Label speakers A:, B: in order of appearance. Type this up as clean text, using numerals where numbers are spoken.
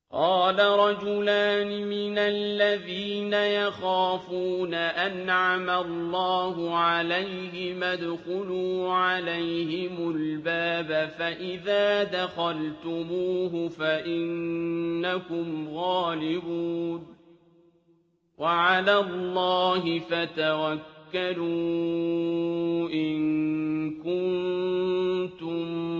A: قال رجلان من الذين يخافون أنعم الله عليهم ادخلوا عليهم الباب فإذا دخلتموه فإنكم غالبون وعلى الله فتوكلوا إن كنتم